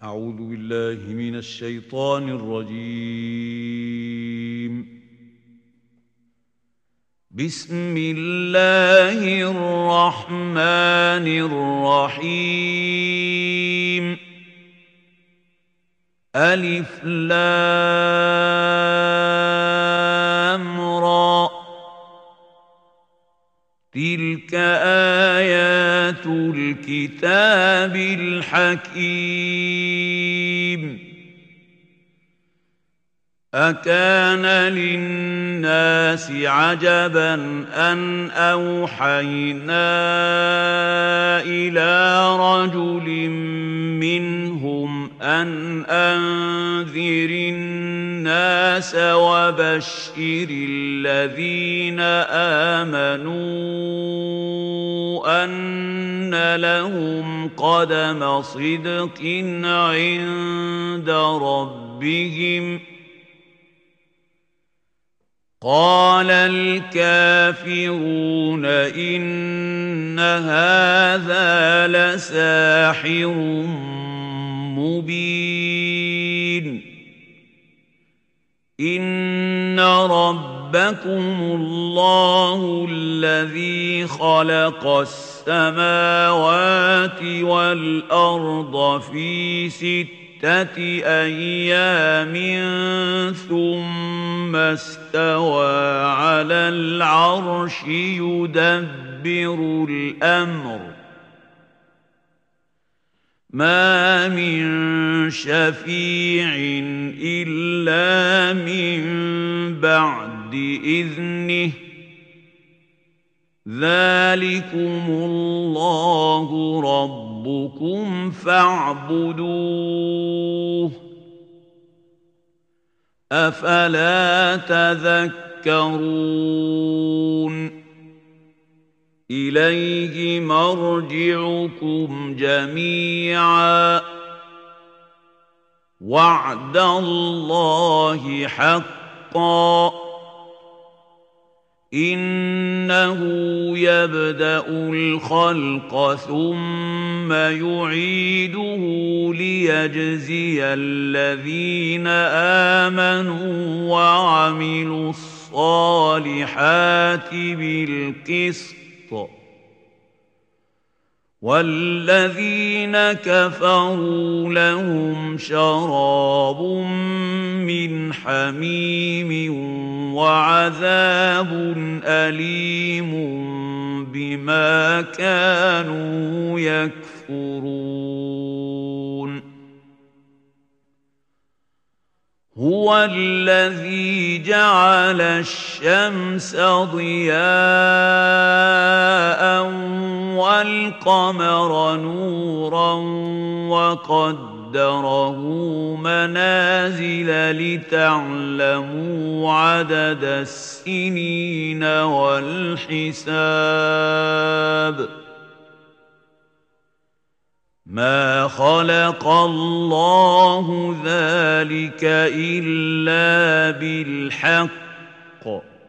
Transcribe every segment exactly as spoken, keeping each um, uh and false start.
أعوذ بالله من الشيطان الرجيم. بسم الله الرحمن الرحيم. ألف لام را، تلك آيات الكتاب الحكيم. أكان للناس عجبا أن أوحينا إلى رجل منهم أن أنذر الناس وبشر الذين آمنوا أن لهم قدم صدق عند ربهم. قال الكافرون إن هذا لساحر مبين. إن ربكم الله الذي خلق السماوات والأرض في ستة أيام ثم استوى على العرش يدبر الأمر. ما من شفيع إلا من بعد إذنه. ذلكم الله ربكم فاعبدوه. أفلا تذكرون. إليه مرجعكم جميعا. وعد الله حقا. إنه يبدأ الخلق ثم يعيده ليجزي الذين آمنوا وعملوا الصالحات بالقسط، والذين كفروا لهم شراب من حميم وعذاب أليم بما كانوا يكفرون. هو الذي جعل الشمس ضياء والقمر نورا وقدره منازل لتعلموا عدد السنين والحساب. ما خلق الله ذلك إلا بالحق.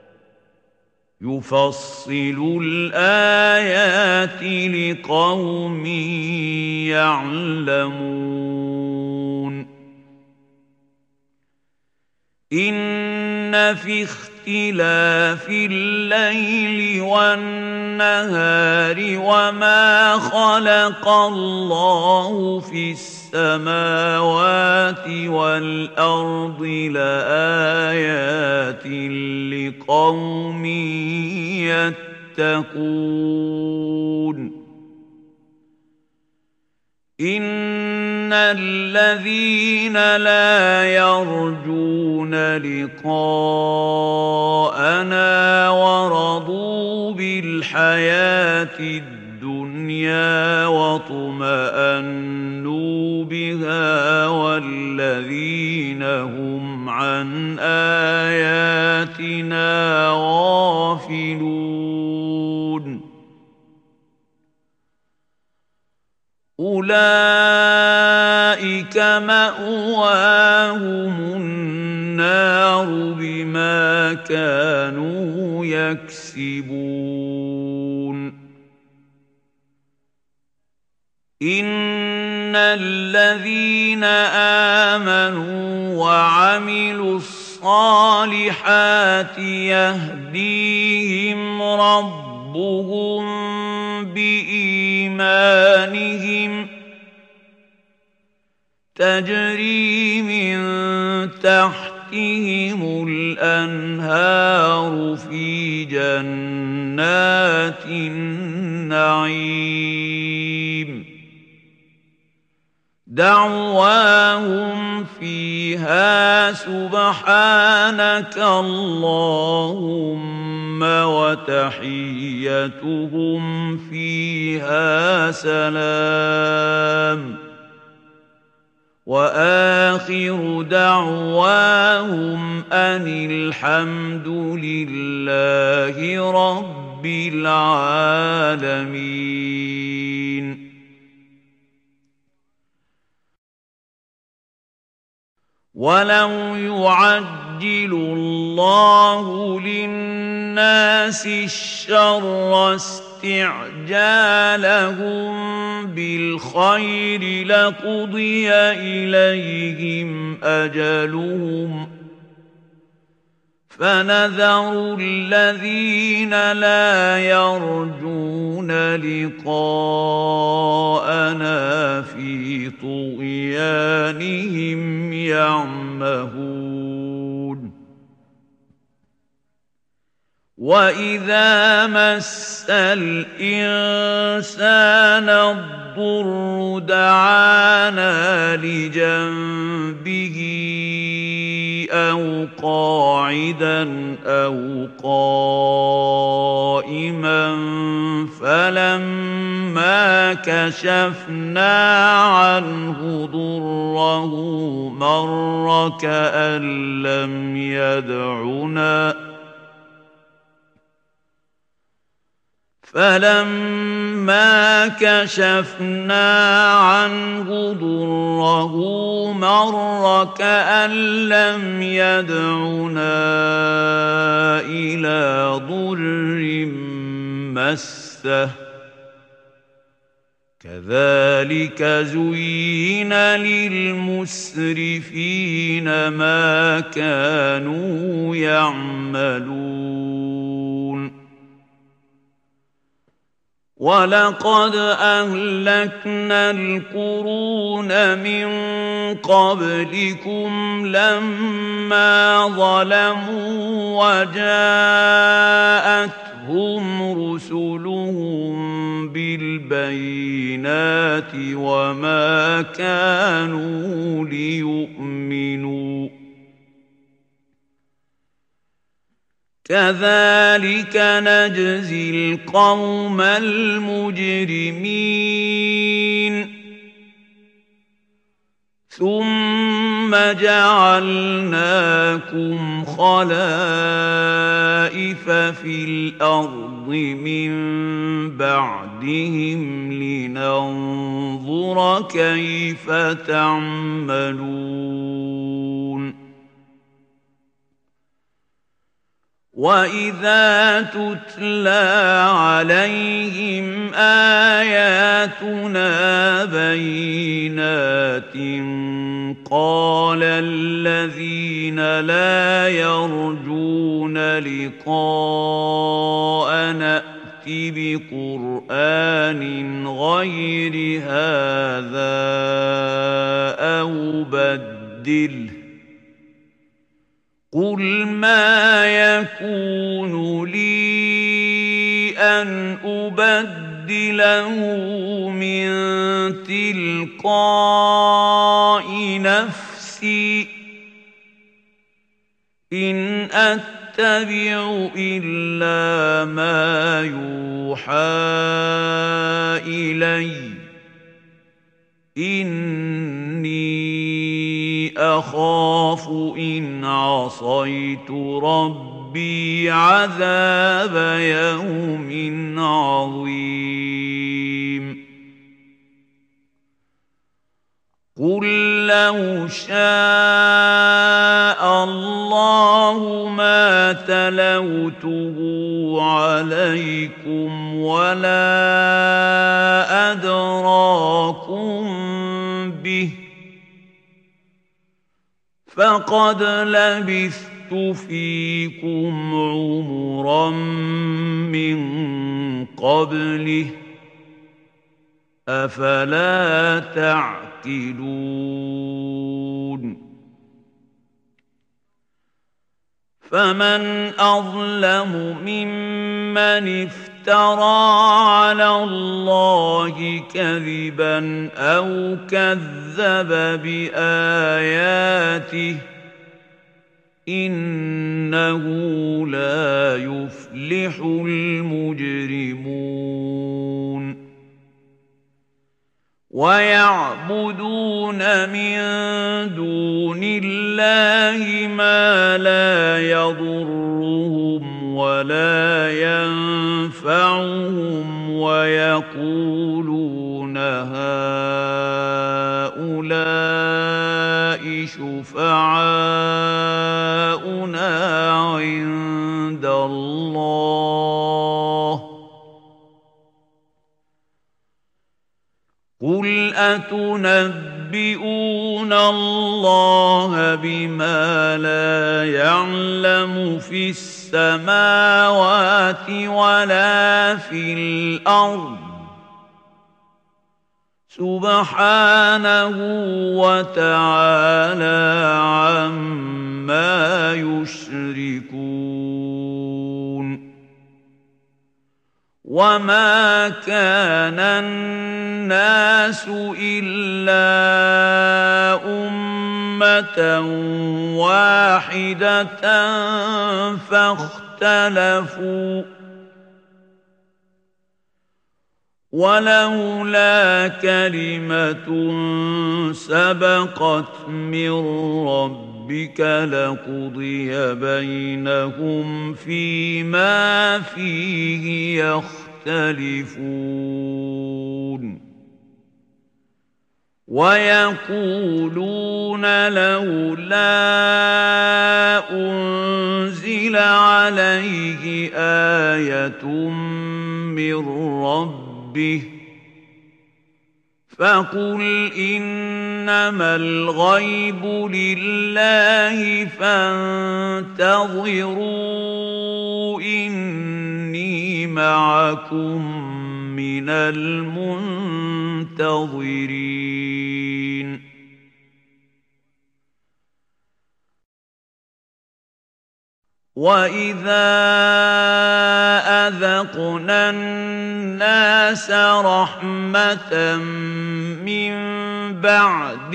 يفصل الآيات لقوم يعلمون. إن في اختلاف الليل والنهار وما خلق الله في السماوات والأرض لآيات لقوم يتقون. إن الذين لا يرجون لقاءنا ورضوا بالحياة الدنيا واطمأنوا بها والذين هم عن آياتنا غافلون أولئك مأواهم النار بما كانوا يكسبون. إن الذين آمنوا وعملوا الصالحات يهديهم ربهم بإيمانهم تجري من تحتهم الأنهار في جنات النعيم دعواهم فيها سبحانك اللهم وتحيتهم فيها سلام وآخر دعواهم أن الحمد لله رب العالمين. ولو يعجل الله للناس الشر استعجالهم بالخير لقضي إليهم أجلهم فنذر الذين لا يرجون لقاءنا في طغيانهم يعمهون. وإذا مس الإنسان الضر دعانا لجنبه أو قاعدا أو قائما فلما كشفنا عنه ضره مر كأن لم يدعنا فلما كشفنا عنه ضره مر كأن لم يدعنا إلى ضر مسه كذلك زين للمسرفين ما كانوا يعملون. ولقد أهلكنا القرون من قبلكم لما ظلموا وجاءتهم رسلهم بالبينات وما كانوا ليؤمنوا كذلك نجزي القوم المجرمين. ثم جعلناكم خلائف في الأرض من بعدهم لننظر كيف تعملون. وإذا تتلى عليهم آياتنا بينات قال الذين لا يرجون لقاءنا ائت بقرآن غير هذا أو بدله قل ما يكون لي أن أبدله من تلقاء نفسي إن أتبع إلا ما يوحى إلي إني أخاف إن عصيت ربي عذاب يوم عظيم. قل لو شاء الله ما تلوته عليكم ولا أدراكم فقد لبثت فيكم عمرا من قبله أفلا تعقلون فمن أظلم ممن افترى على الله كذبا أو كذب بآياته إنه لا يفلح المجرمون ويعبدون من دون الله ما لا يضرهم ولا ينفعهم ويقولون هؤلاء شفعاؤنا عند الله قل أتنبئون الله بما لا يعلم في السماوات ولا في الأرض سبحانه وتعالى عما يشركون وما كان الناس إلا أمة واحدة فاختلفوا ولولا كلمة سبقت من ربك لقضي بينهم فيما فيه يختلفون ويقولون لولا أنزل عليه آية من ربه فقل إنما الغيب لله فانتظروا إني معكم من المنتظرين وَإِذَا أَذَقْنَا النَّاسَ رَحْمَةً مِّن بَعْدِ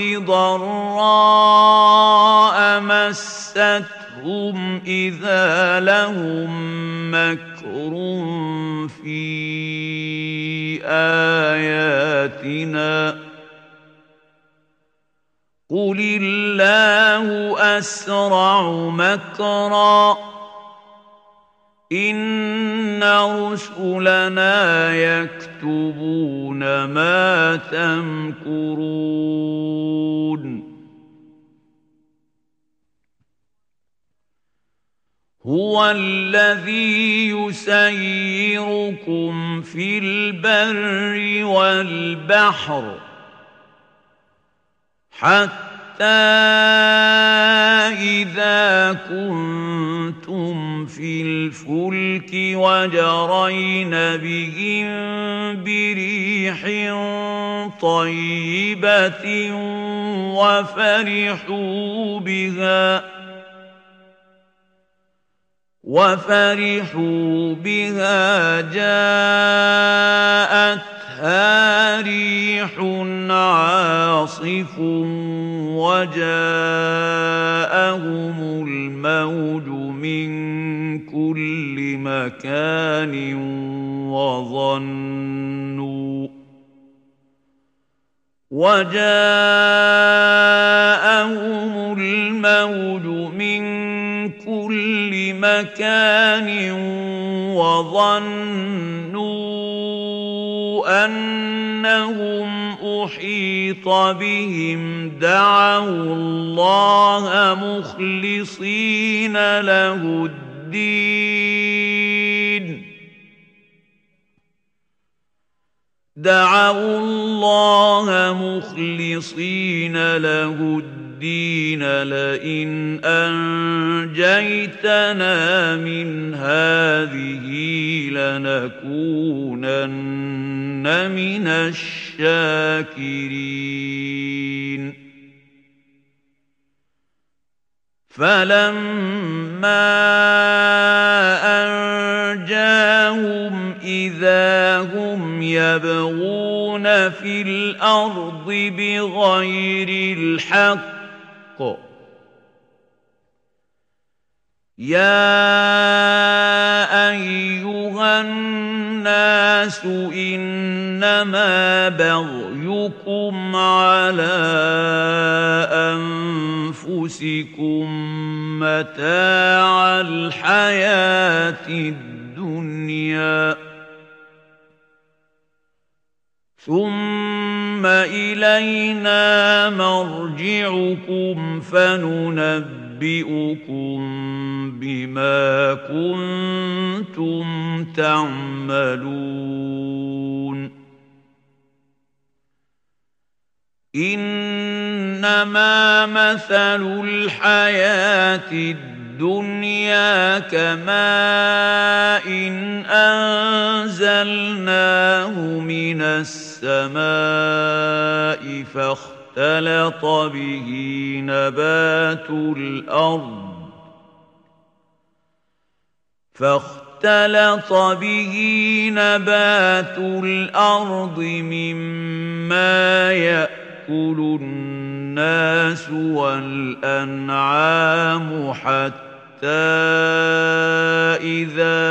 ضَرَّاءَ مَسَّتْهُمْ إِذَا لَهُم مَّكْرٌ فِي آيَاتِنَا قُلِ اللَّهُ أَسْرَعُ مَكْرًا إِنَّ رُسُلَنَا يَكْتُبُونَ مَا تَمْكُرُونَ هُوَ الَّذِي يُسَيِّرُكُمْ فِي الْبَرِّ وَالْبَحْرِ حتى إذا كنتم في الفلك وجرين بهم بريح طيبة وفرحوا بها وفرحوا بها جاءتها ريح عاصف وجاءهم الموج من كل مكان وظنوا وجاءهم الموج من كل مكان وظنوا أنهم أحيط بهم دعوا الله مخلصين له الدين دعوا الله مخلصين له الدين لئن أنجيتنا من هذه لنكونن من الشاكرين فلما أنجاهم إذا هم يبغون في الأرض بغير الحق يا أيها الناس إنما بغيكم على أنفسكم متاع الحياة الدنيا ثم إلينا مرجعكم فننبئكم بما كنتم تعملون إنما مثل الحياة الدنيا كماء إن أنزلناه من السماء فاختلط به نبات الأرض فاختلط به نبات الأرض مما يأكل الناس والأنعام حتى إذا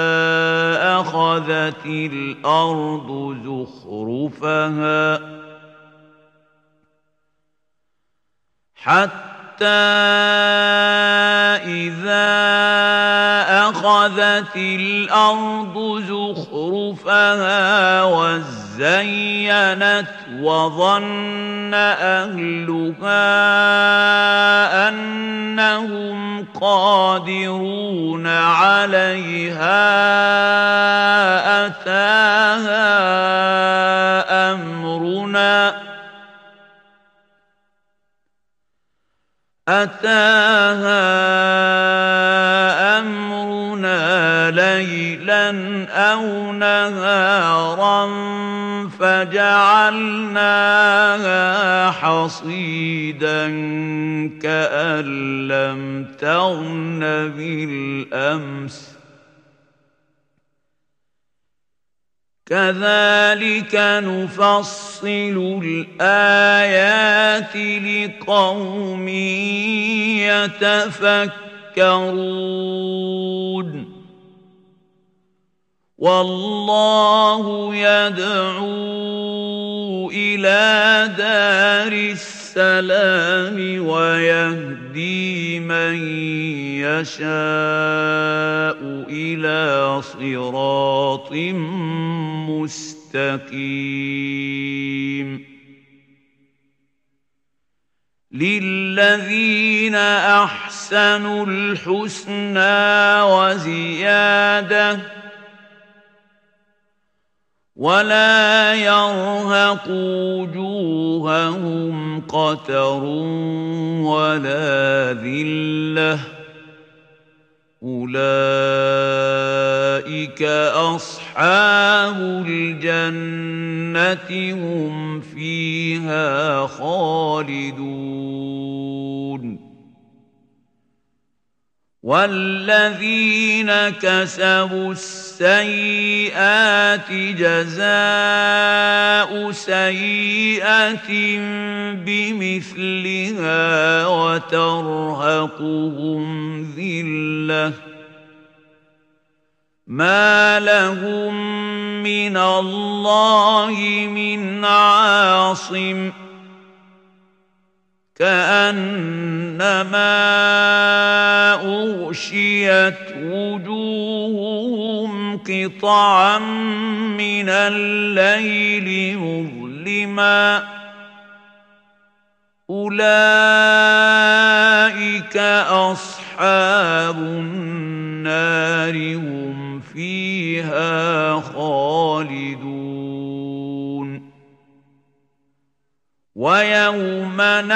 أخذت الأرض زخرفها حتى إذا أخذت الأرض زخرفها وزينت وظن أهلها أنهم قادرون عليها أتاها أمرنا أتاها أمرنا ليلا أو نهارا فجعلناها حصيدا كأن لم تغن بالأمس كذلك نفصل الآيات لقوم يتفكرون والله يدعو إلى دار السلام ويهدي من يشاء إلى صراط مستقيم للذين أحسنوا الحسنى وزيادة ولا يرهق وجوههم قتر ولا ذلة أولئك أصحاب الجنة هم فيها خالدون والذين كسبوا السيئات جزاء سيئة بمثلها وترهقهم ذلة ما لهم من الله من عاصم كأنما أغشيت وجوههم قطعا من الليل مظلما أولئك أصحاب النار هم فيها خالدون ويوم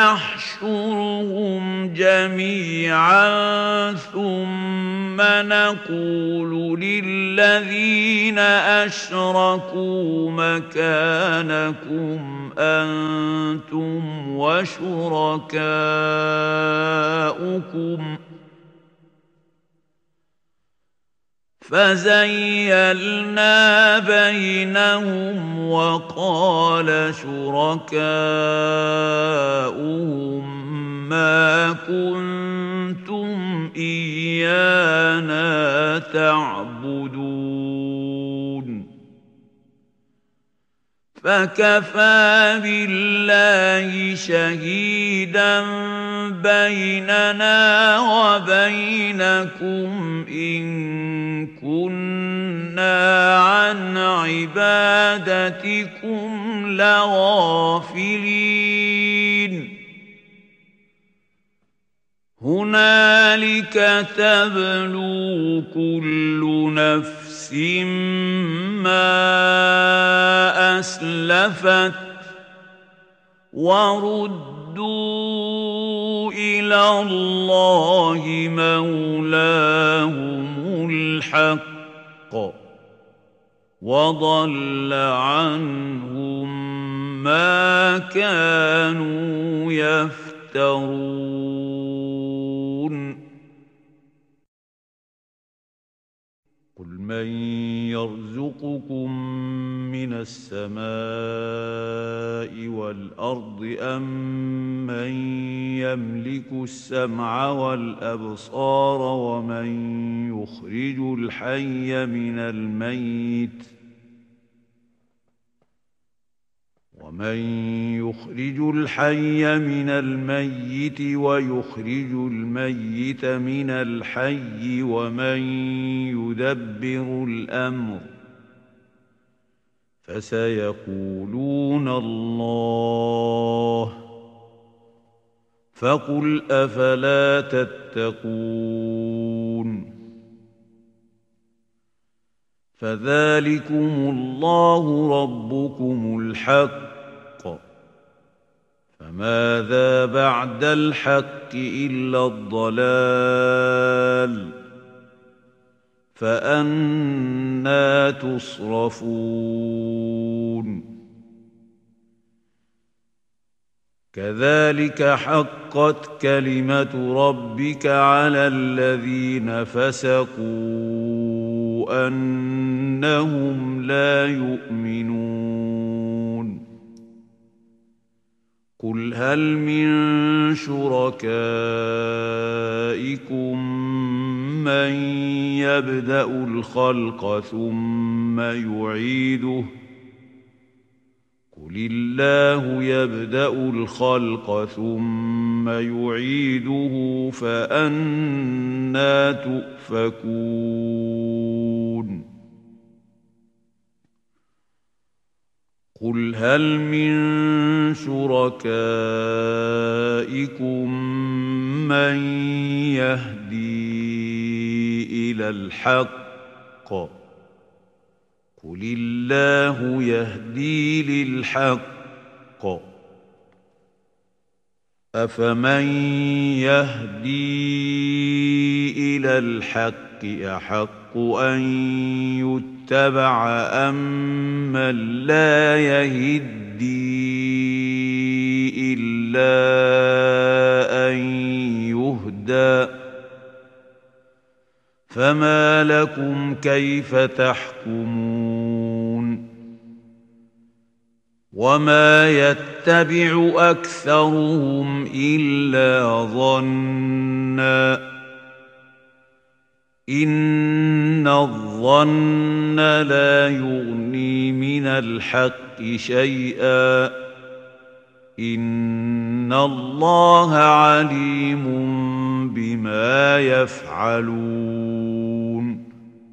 نحشرهم جميعا ثم نقول للذين أشركوا مكانكم أنتم وشركاؤكم فزيلنا بينهم وقال شركاؤهم ما كنتم إيانا تعبدون فكفى بالله شهيدا بيننا وبينكم إن كنا عن عبادتكم لغافلين هنالك تبلو كل نفس ما أسلفت وردوا إلى الله مولاهم الحق وضل عنهم ما كانوا يفترون قل من يرزقكم من السماء والأرض أم من يملك السمع والأبصار ومن يخرج الحي من الميت ومن يخرج الحي من الميت ويخرج الميت من الحي ومن يدبر الأمر فسيقولون الله فقل أفلا تتقون فذلكم الله ربكم الحق فماذا بعد الحق إلا الضلال فأنى تصرفون كذلك حقت كلمة ربك على الذين فسقوا أنهم لا يؤمنون قل هل من شركائكم من يبدأ الخلق ثم يعيده قل الله يبدأ الخلق ثم يعيده فأنى تؤفكون قل هل من شركائكم من يهدي إلى الحق قل الله يهدي للحق أفمن يهدي إلى الحق أحق أن يتبع أم من لا يهدي إلا أن يهدى فما لكم كيف تحكمون وما يتبع أكثرهم إلا ظنّا إن الظن لا يغني من الحق شيئا إن الله عليم بما يفعلون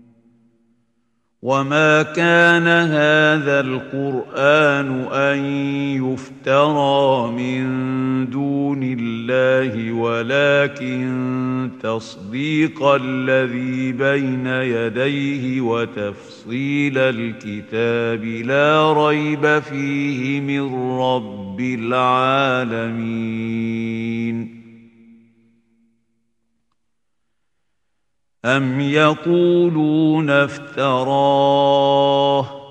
وما كان هذا القرآن أن يفترى من دون الله الله ولكن تصديق الذي بين يديه وتفصيل الكتاب لا ريب فيه من رب العالمين. أم يقولون افتراه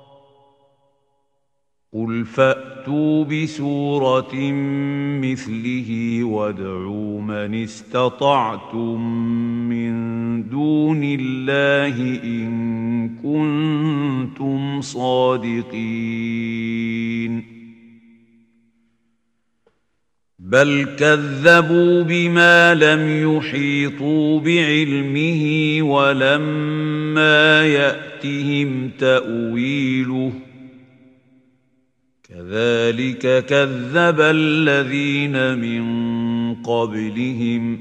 قل فأتوا بسورة مثله وادعوا من استطعتم من دون الله إن كنتم صادقين. بل كذبوا بما لم يحيطوا بعلمه ولما يأتهم تأويله كذلك كذب الذين من قبلهم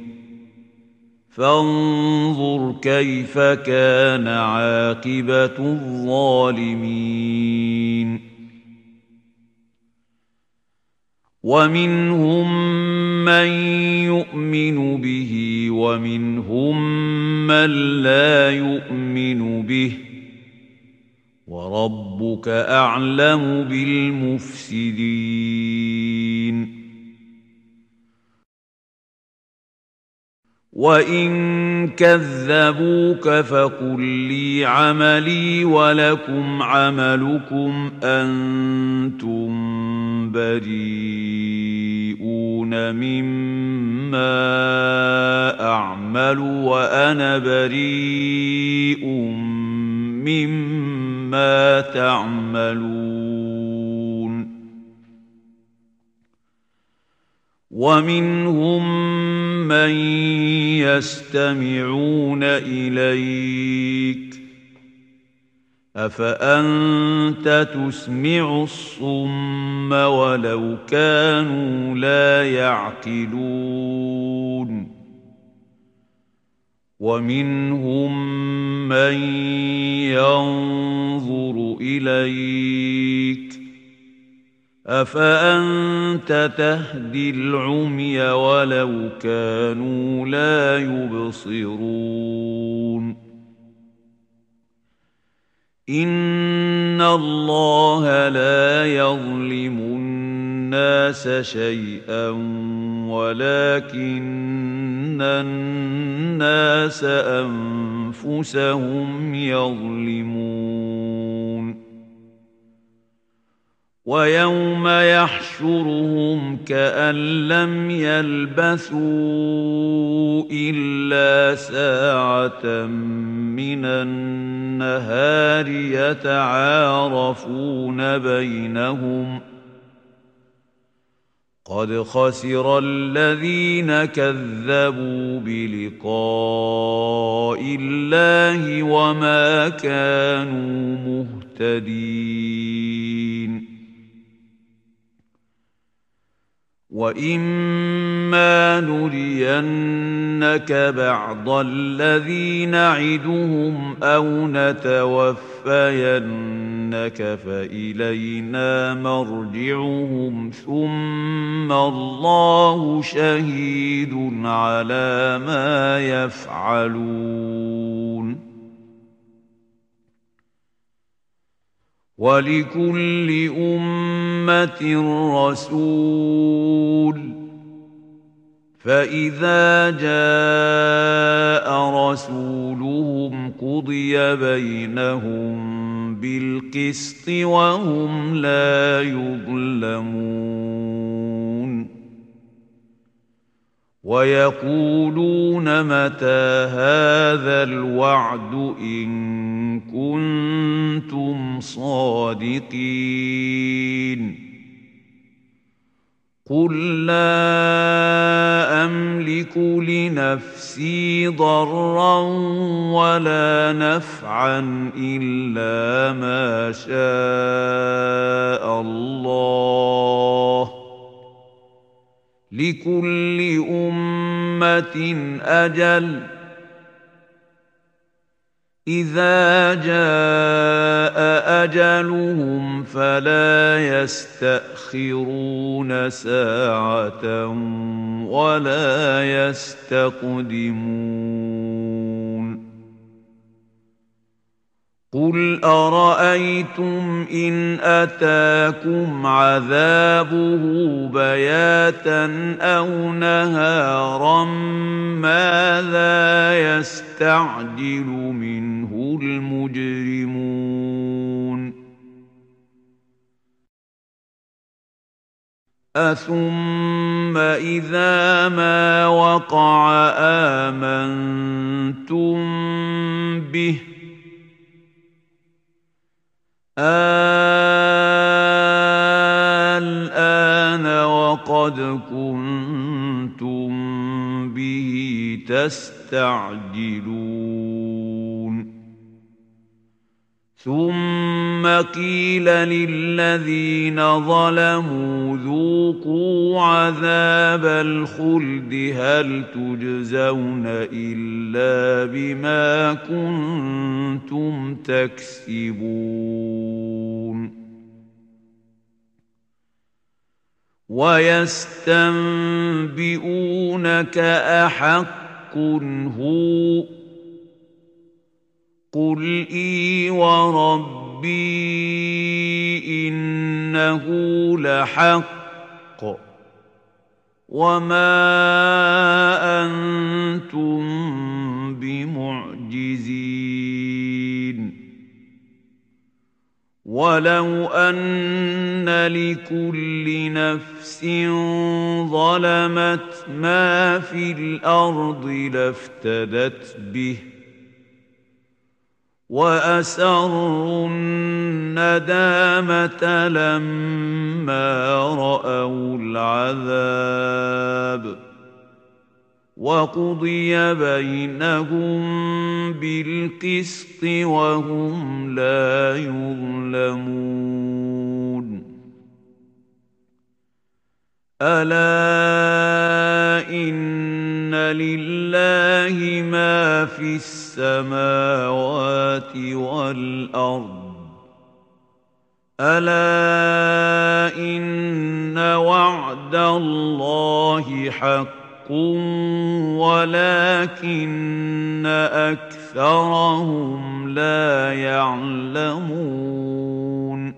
فانظر كيف كان عاقبة الظالمين. ومنهم من يؤمن به ومنهم من لا يؤمن به وربك أعلم بالمفسدين. وإن كذبوك فقل لي عملي ولكم عملكم أنتم بريئون مما أعمل وأنا بريء مما تعملون. ومنهم من يستمعون إليك أفأنت تسمع الصم ولو كانوا لا يعقلون. ومنهم من ينظر إليك أفأنت تهدي العمي ولو كانوا لا يبصرون. إن الله لا يظلم الناس شيئا ولكن الناس أنفسهم يظلمون. ويوم يحشرهم كأن لم يلبثوا إلا ساعة من النهار يتعارفون بينهم قد خسر الذين كذبوا بلقاء الله وما كانوا مهتدين. وإما نرينك بعض الذي نعدهم أو نتوفينك فإلينا مرجعهم ثم الله شهيد على ما يفعلون. ولكل أمة رسول فإذا جاء رسولهم قضي بينهم بالقسط وهم لا يظلمون. ويقولون متى هذا الوعد إن كنتم صادقين. قل لا أملك لنفسي ضرا ولا نفعا إلا ما شاء الله لكل أمة أجل إذا جاء أجلهم فلا يستأخرون ساعة ولا يستقدمون قل أرأيتم إن أتاكم عذابه بياتا أو نهارا ماذا يستعجل منه المجرمون أثم إذا ما وقع آمنتم به الآن وقد كنتم به تستعجلون ثم قيل للذين ظلموا ذوقوا عذاب الخلد هل تجزون إلا بما كنتم تكسبون ويستنبئونك أحق هو قل إي وربي إنه لحق وما أنتم بمعجزين ولو أن لكل نفس ظلمت ما في الأرض لافتدت به وأسروا الندامة لما رأوا العذاب وقضي بينهم بالقسط وهم لا يظلمون ألا إن لله ما في السماوات والأرض ألا إن وعد الله حق ولكن أكثرهم لا يعلمون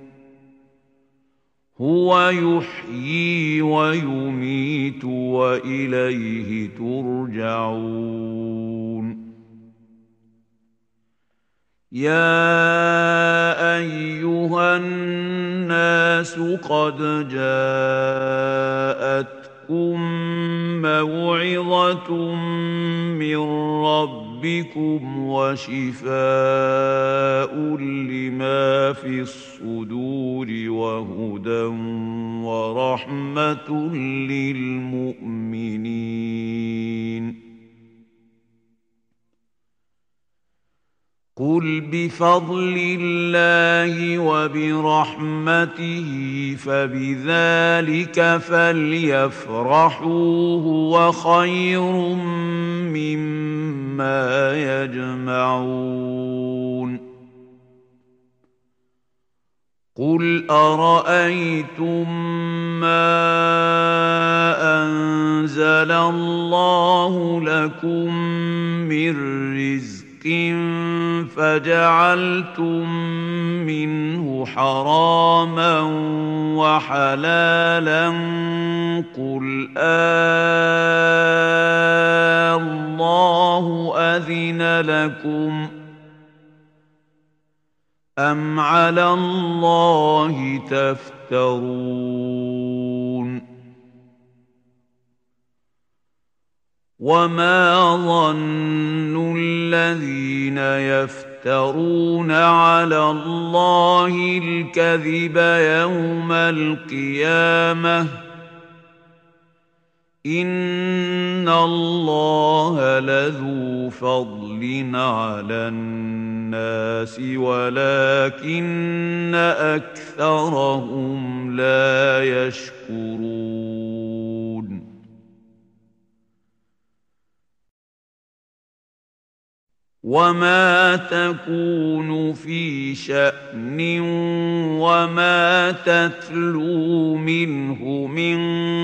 هو يحيي ويميت وإليه ترجعون يا أيها الناس قد جاءت موعظة من ربكم وشفاء لما في الصدور وهدى ورحمة للمؤمنين قل بفضل الله وبرحمته فبذلك فليفرحوا هو خير مما يجمعون قل أرأيتم ما أنزل الله لكم من رزق فجعلتم منه حراما وحلالا قل الله أذن لكم أم على الله تفترون وما ظن الذين يفترون على الله الكذب يوم القيامة إن الله لذو فضل على الناس ولكن أكثرهم لا يشكرون وما تكون في شأن وما تتلو منه من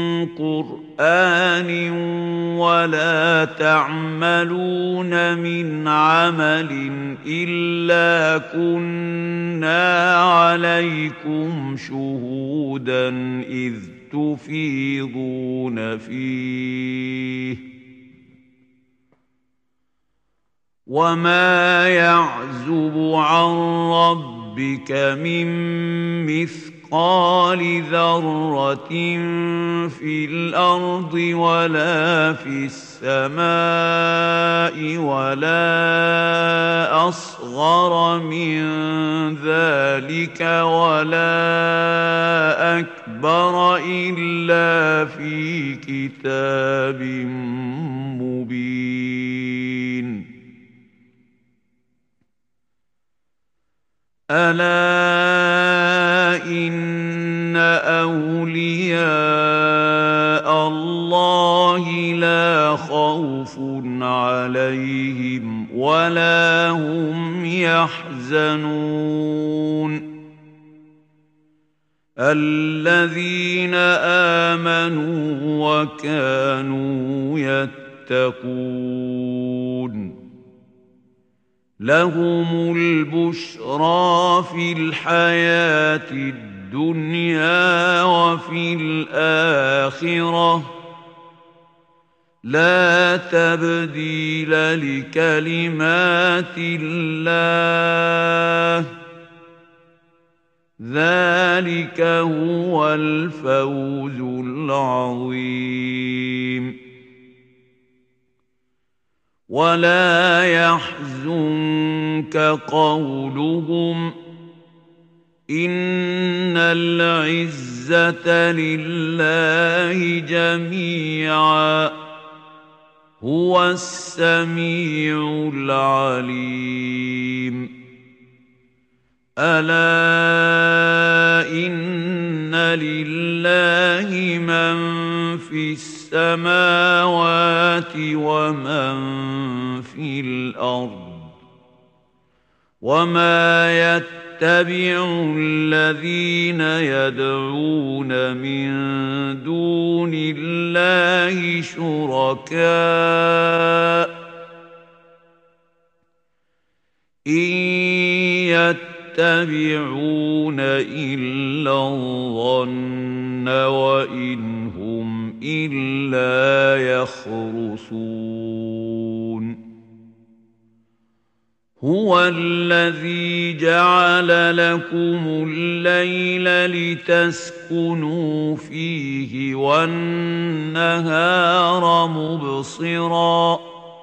قرآن ولا تعملون من عمل إلا كنا عليكم شهودا إذ تفيضون فيه وما يعزب عن ربك من مثقال ذرة في الأرض ولا في السماء ولا أصغر من ذلك ولا أكبر إلا في كتاب مبين ألا إن أولياء الله لا خوف عليهم ولا هم يحزنون الذين آمنوا وكانوا يتقون لهم البشرى في الحياة الدنيا وفي الآخرة لا تبديل لكلمات الله ذلك هو الفوز العظيم ولا يحزنك قولهم إن العزة لله جميعا هو السميع العليم ألا إن لله من في السماوات ومن في الأرض وما يتبع الذين يدعون من دون الله شركاء إن يتبعون إلا الظن وإن هم إلا يخرصون هو الذي جعل لكم الليل لتسكنوا فيه والنهار مبصراً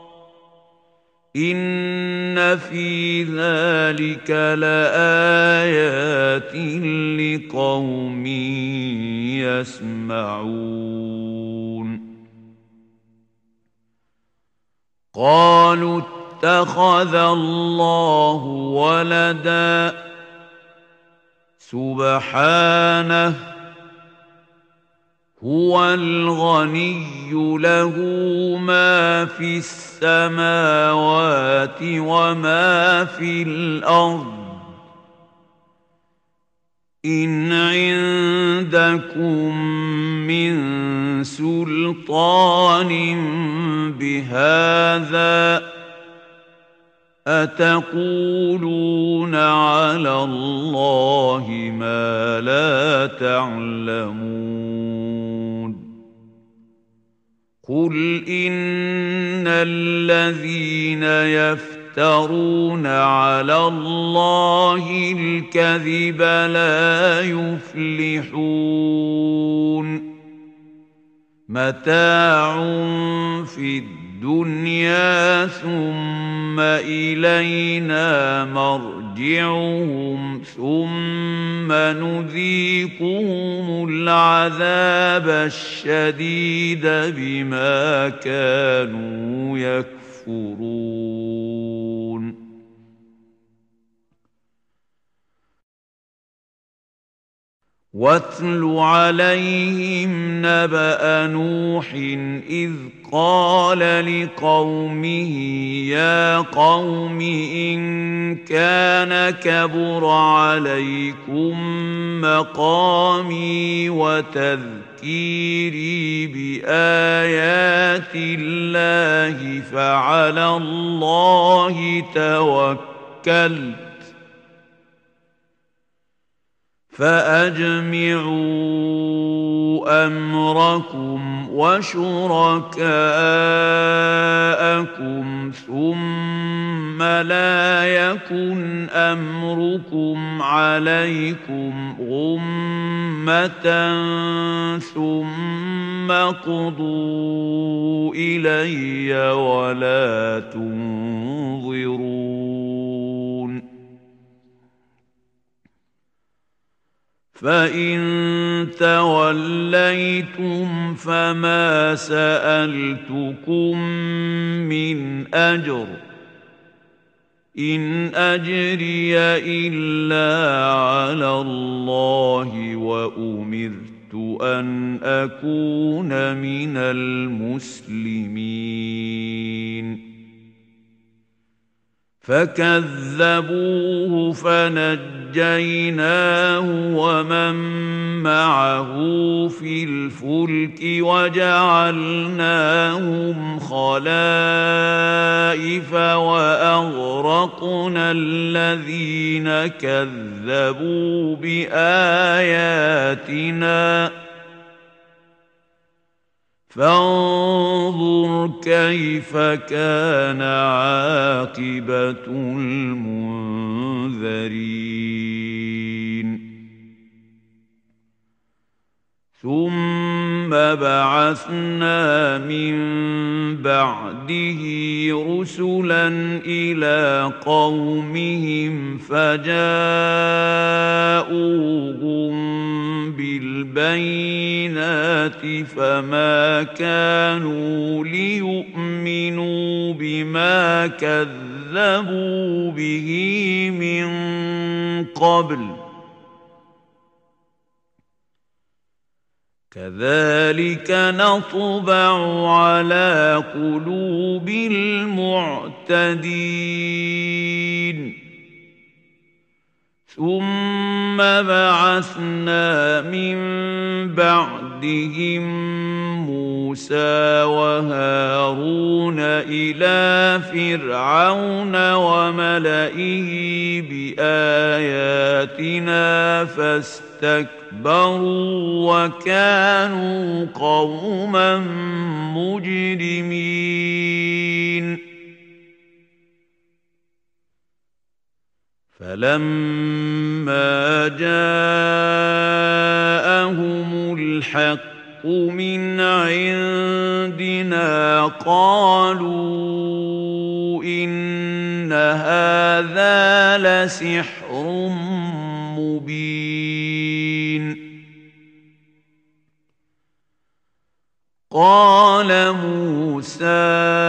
إن في ذلك لآيات لقوم يسمعون قالوا اتخذ الله ولدا سبحانه هو الغني له ما في السماوات وما في الأرض إن عندكم من سلطان بهذا أتقولون على الله ما لا تعلمون قل إن الذين يفترون على الله الكذب لا يفلحون متاع في الدنيا ثم إلينا مرجعهم ثم نذيقهم العذاب الشديد بما كانوا يكفرون واتل عليهم نبأ نوح إذ قال لقومه يا قوم إن كان كبر عليكم مقامي وتذكيري بآيات الله فعلى الله توكلت فأجمعوا أمركم وشركاءكم ثم لا يكن أمركم عليكم غمة ثم قضوا إلي ولا تنظرون فإن توليتم فما سألتكم من أجر إن أجري إلا على الله وأمرت أن أكون من المسلمين فكذبوه فنجيناه ومن معه في الفلك وجعلناهم خلائف وأغرقنا الذين كذبوا بآياتنا فانظر كيف كان عاقبة المنذرين ثم بعثنا من بعده رسلا إلى قومهم فجاءوهم بالبينات فما كانوا ليؤمنوا بما كذبوا به من قبل كذلك نطبع على قلوب المعتدين ثم بعثنا من بعدهم موسى وهارون إلى فرعون وملئه بآياتنا فاستكبروا وكانوا قوما مجرمين فلما جاءهم الحق من عندنا قالوا إن هذا لسحر مبين قال موسى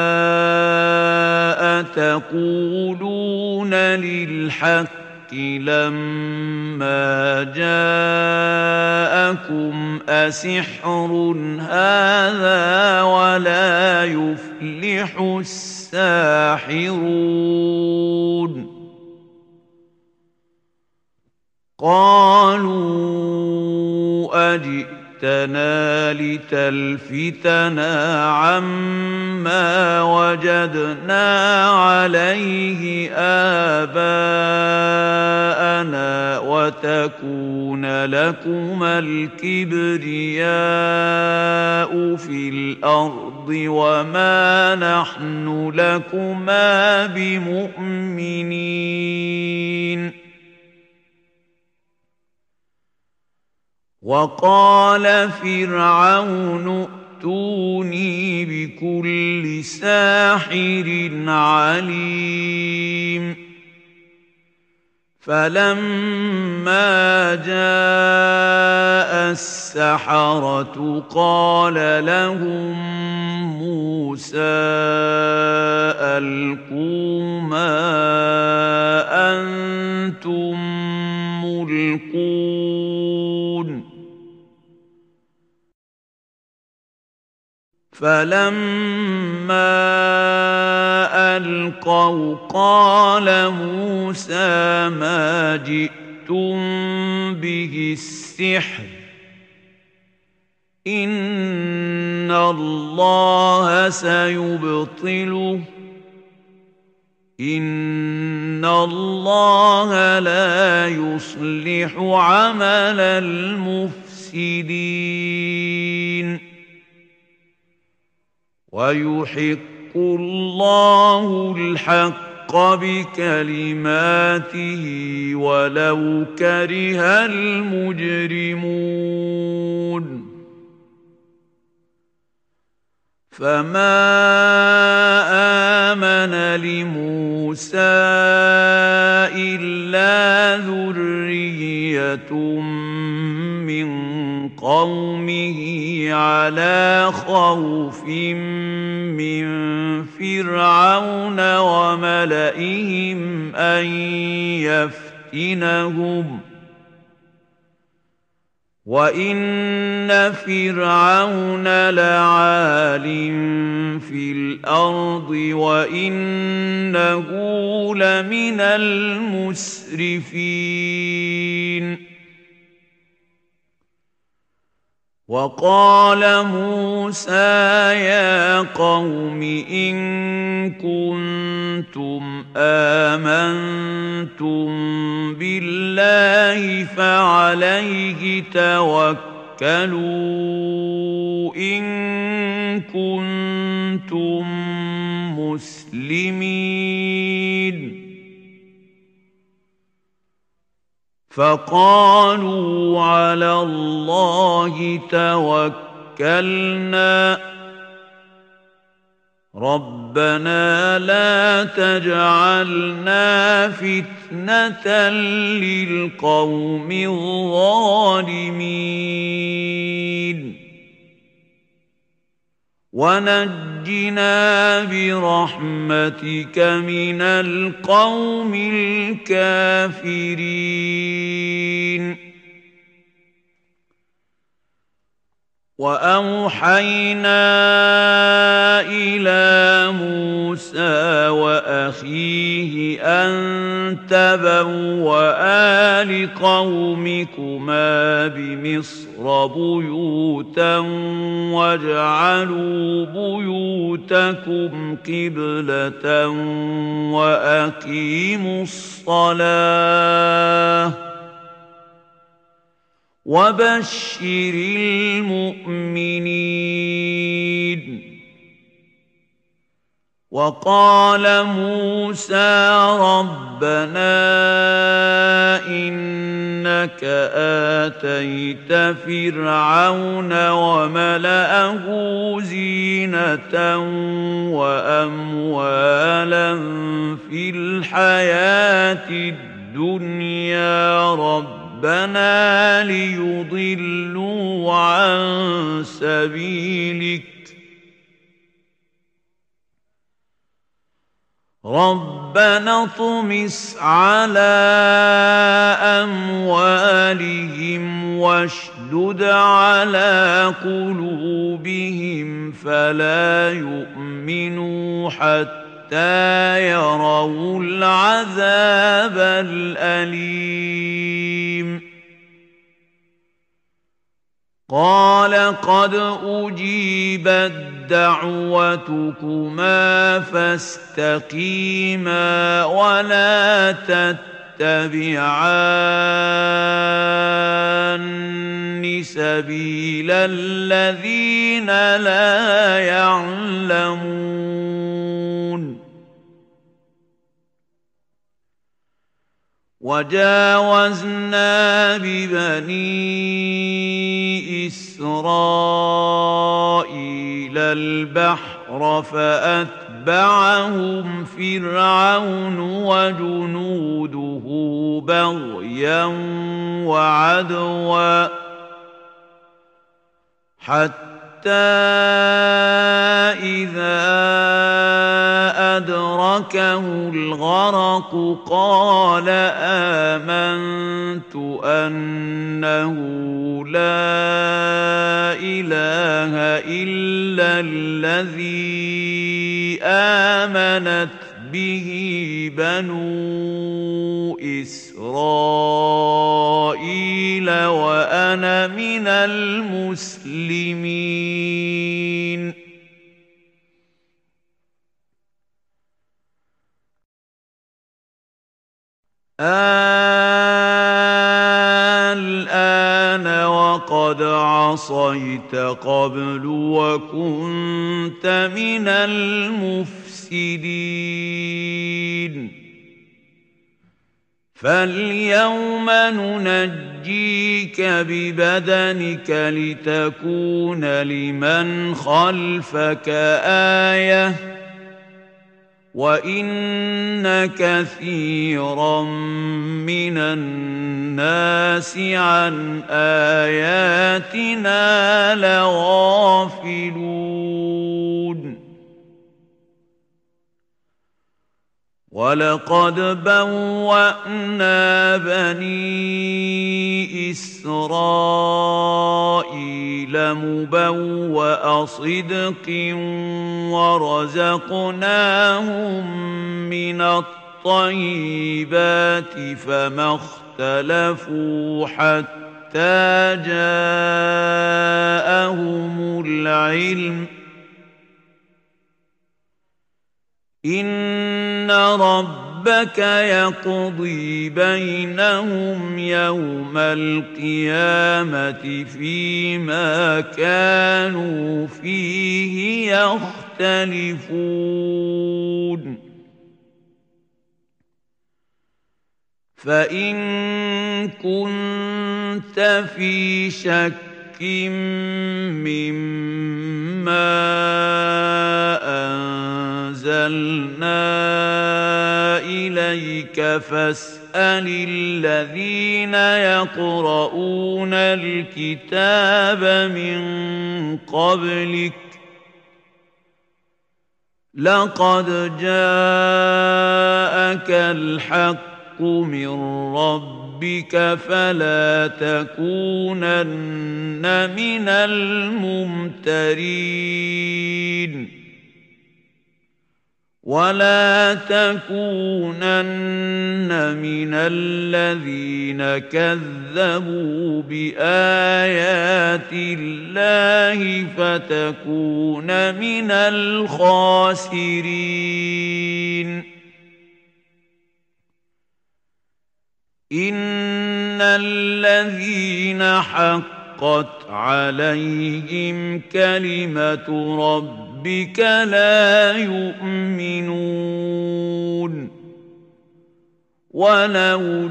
أتقولون للحق لما جاءكم أسحر هذا ولا يفلح الساحرون قالوا أجئ جئتنا لتلفتنا عما وجدنا عليه آباءنا وتكون لكما الكبرياء في الأرض وما نحن لكما بمؤمنين وقال فرعون ائتوني بكل ساحر عليم فلما جاء السحرة قال لهم موسى ألقوا ما أنتم ملقون فلما ألقوا قال موسى ما جئتم به السحر إن الله سيبطله إن الله لا يصلح عمل المفسدين ويحق الله الحق بكلماته ولو كره المجرمون فما آمن لموسى إلا ذرية من قومه على خوف من فرعون وملئهم أن يفتنهم وإن فرعون لعال في الأرض وإنه لمن المسرفين وقال موسى يا قوم إن كنتم آمنتم بالله فعليه توكلوا إن كنتم مسلمين فقالوا على الله توكلنا ربنا لا تجعلنا فتنة للقوم الظالمين ونجنا برحمتك من القوم الكافرين وأوحينا إلى موسى وأخيه أن تبوأ لقومكما بمصر بيوتا واجعلوا بيوتكم قبلة وأقيموا الصلاة وبشر المؤمنين وقال موسى ربنا إنك آتيت فرعون وملأه زينة وأموالا في الحياة الدنيا رب ربنا ليضلوا عن سبيلك ربنا اطمس على أموالهم واشدد على قلوبهم فلا يؤمنوا حتى حتى يروا العذاب الأليم قال قد أجيبت دعوتكما فاستقيما ولا تتبعان سبيل الذين لا يعلمون وجاوزنا ببني إسرائيل البحر فأتبعهم فرعون وجنوده بغيا وعدوا حتى إذا أدركه الغرق قال آمنت أنه لا إله إلا الذي آمنت به بنو إسرائيل وأنا من المسلمين. الآن وقد عصيت قبل وكنت من المفسدين. فاليوم ننجيك ببدنك لتكون لمن خلفك آية وإن كثيرا من الناس عن آياتنا لغافلون. ولقد بوأنا بني إسرائيل مبوأ صدق ورزقناهم من الطيبات فما اختلفوا حتى جاءهم العلم إن ربك يقضي بينهم يوم القيامة فيما كانوا فيه يختلفون. فإن كنت في شك مما أنزلنا إليك فاسأل الذين يقرؤون الكتاب من قبلك لقد جاءك الحق من ربك فلا تكونن من الممترين ولا تكونن من الذين كذبوا بآيات الله فتكون من الخاسرين. إن الذين حقت عليهم كلمة ربك لا يؤمنون ولو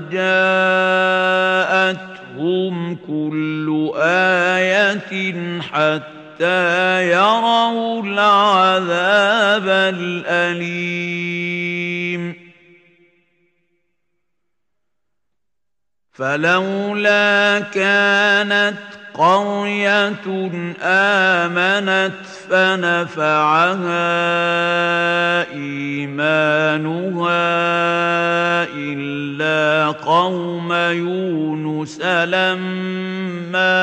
جاءتهم كل آية حتى يروا العذاب الأليم. فلولا كانت قرية آمنت فنفعها إيمانها إلا قوم يونس لما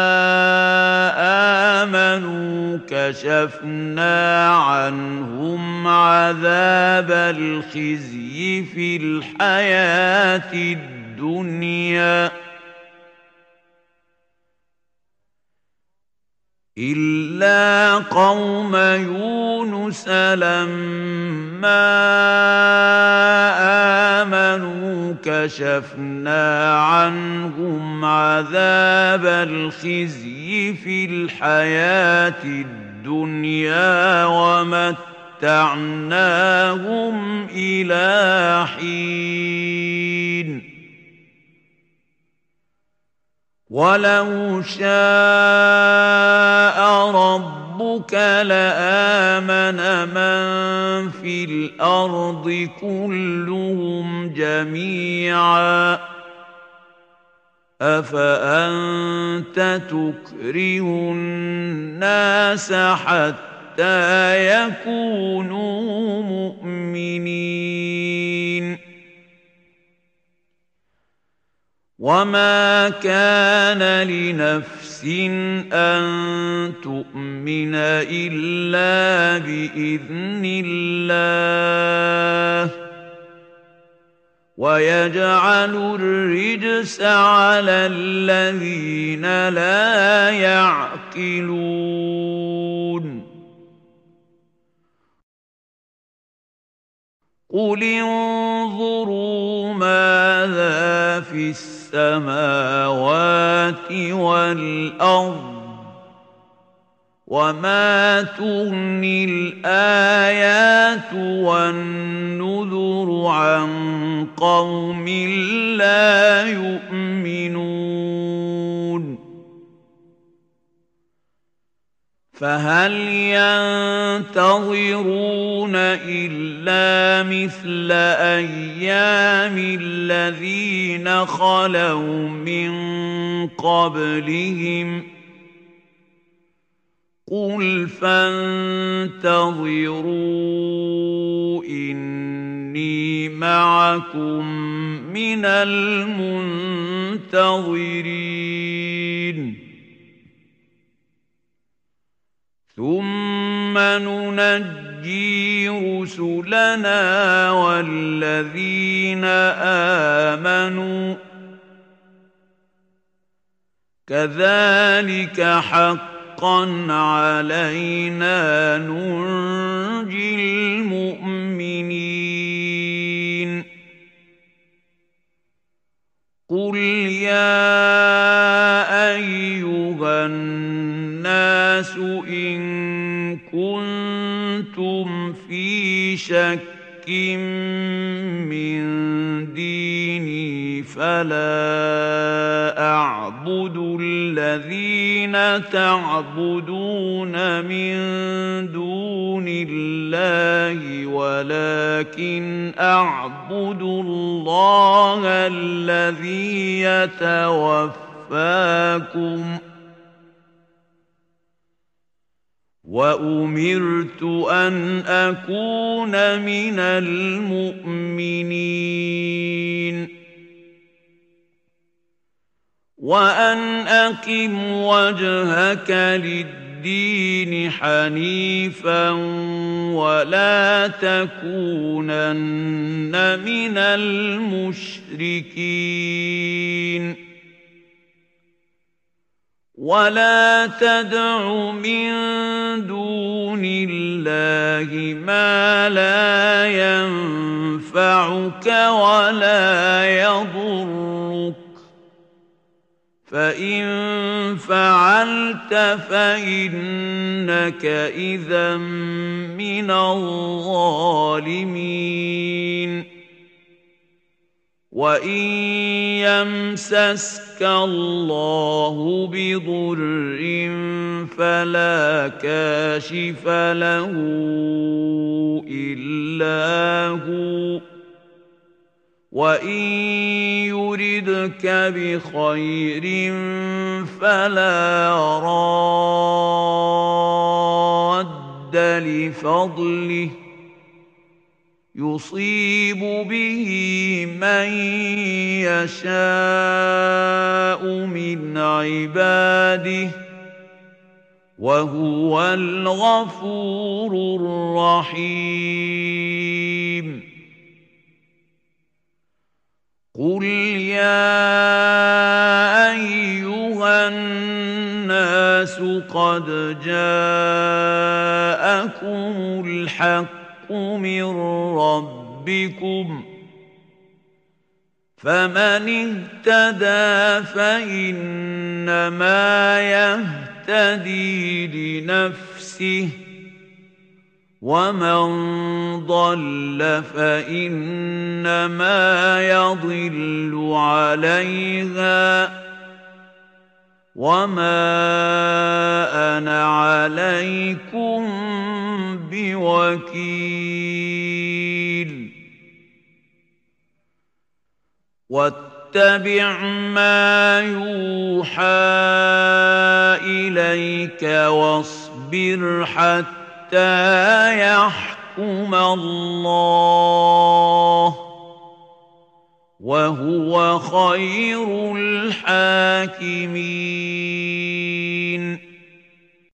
آمنوا كشفنا عنهم عذاب الخزي في الحياة الدنيا إلا قوم يونس لما آمنوا كشفنا عنهم عذاب الخزي في الحياة الدنيا ومتعناهم إلى حين. ولو شاء ربك لآمن من في الأرض كلهم جميعا أفأنت تكره الناس حتى يكونوا مؤمنين وما كان لنفس أن تؤمن إلا بإذن الله ويجعل الرجس على الذين لا يعقلون قل انظروا ماذا في السماوات والأرض وما تغني الآيات والنذر عن قوم لا يؤمنون فهل ينتظرون إلا مثل أيام الذين خلوا من قبلهم قل فانتظروا إني معكم من المنتظرين ثم ننجي رسلنا والذين آمنوا كذلك حقا علينا ننجي المؤمنين قل يا أيها الناس إن كنتم في شك من ديني فلا أعبد الذين تعبدون من دون الله ولكن أعبد الله الذي يتوفاكم وأمرت أن أكون من المؤمنين وأن أقم وجهك للدين حنيفا ولا تكونن من المشركين ولا تدع من دون الله ما لا ينفعك ولا يضرك فإن فعلت فإنك إذا من الظالمين وإن يمسسك الله بضر فلا كاشف له إلا هو وإن يردك بخير فلا راد لفضله يصيب به من يشاء من عباده وهو الغفور الرحيم قل يا أيها الناس قد جاءكم الحق من ربكم فمن اهتدى فإنما يهتدي لنفسه ومن ضل فإنما يضل عليها وما أنا عليكم بوكيل واتبع ما يوحى إليك واصبر حتى يحكم الله وهو خير الحاكمين.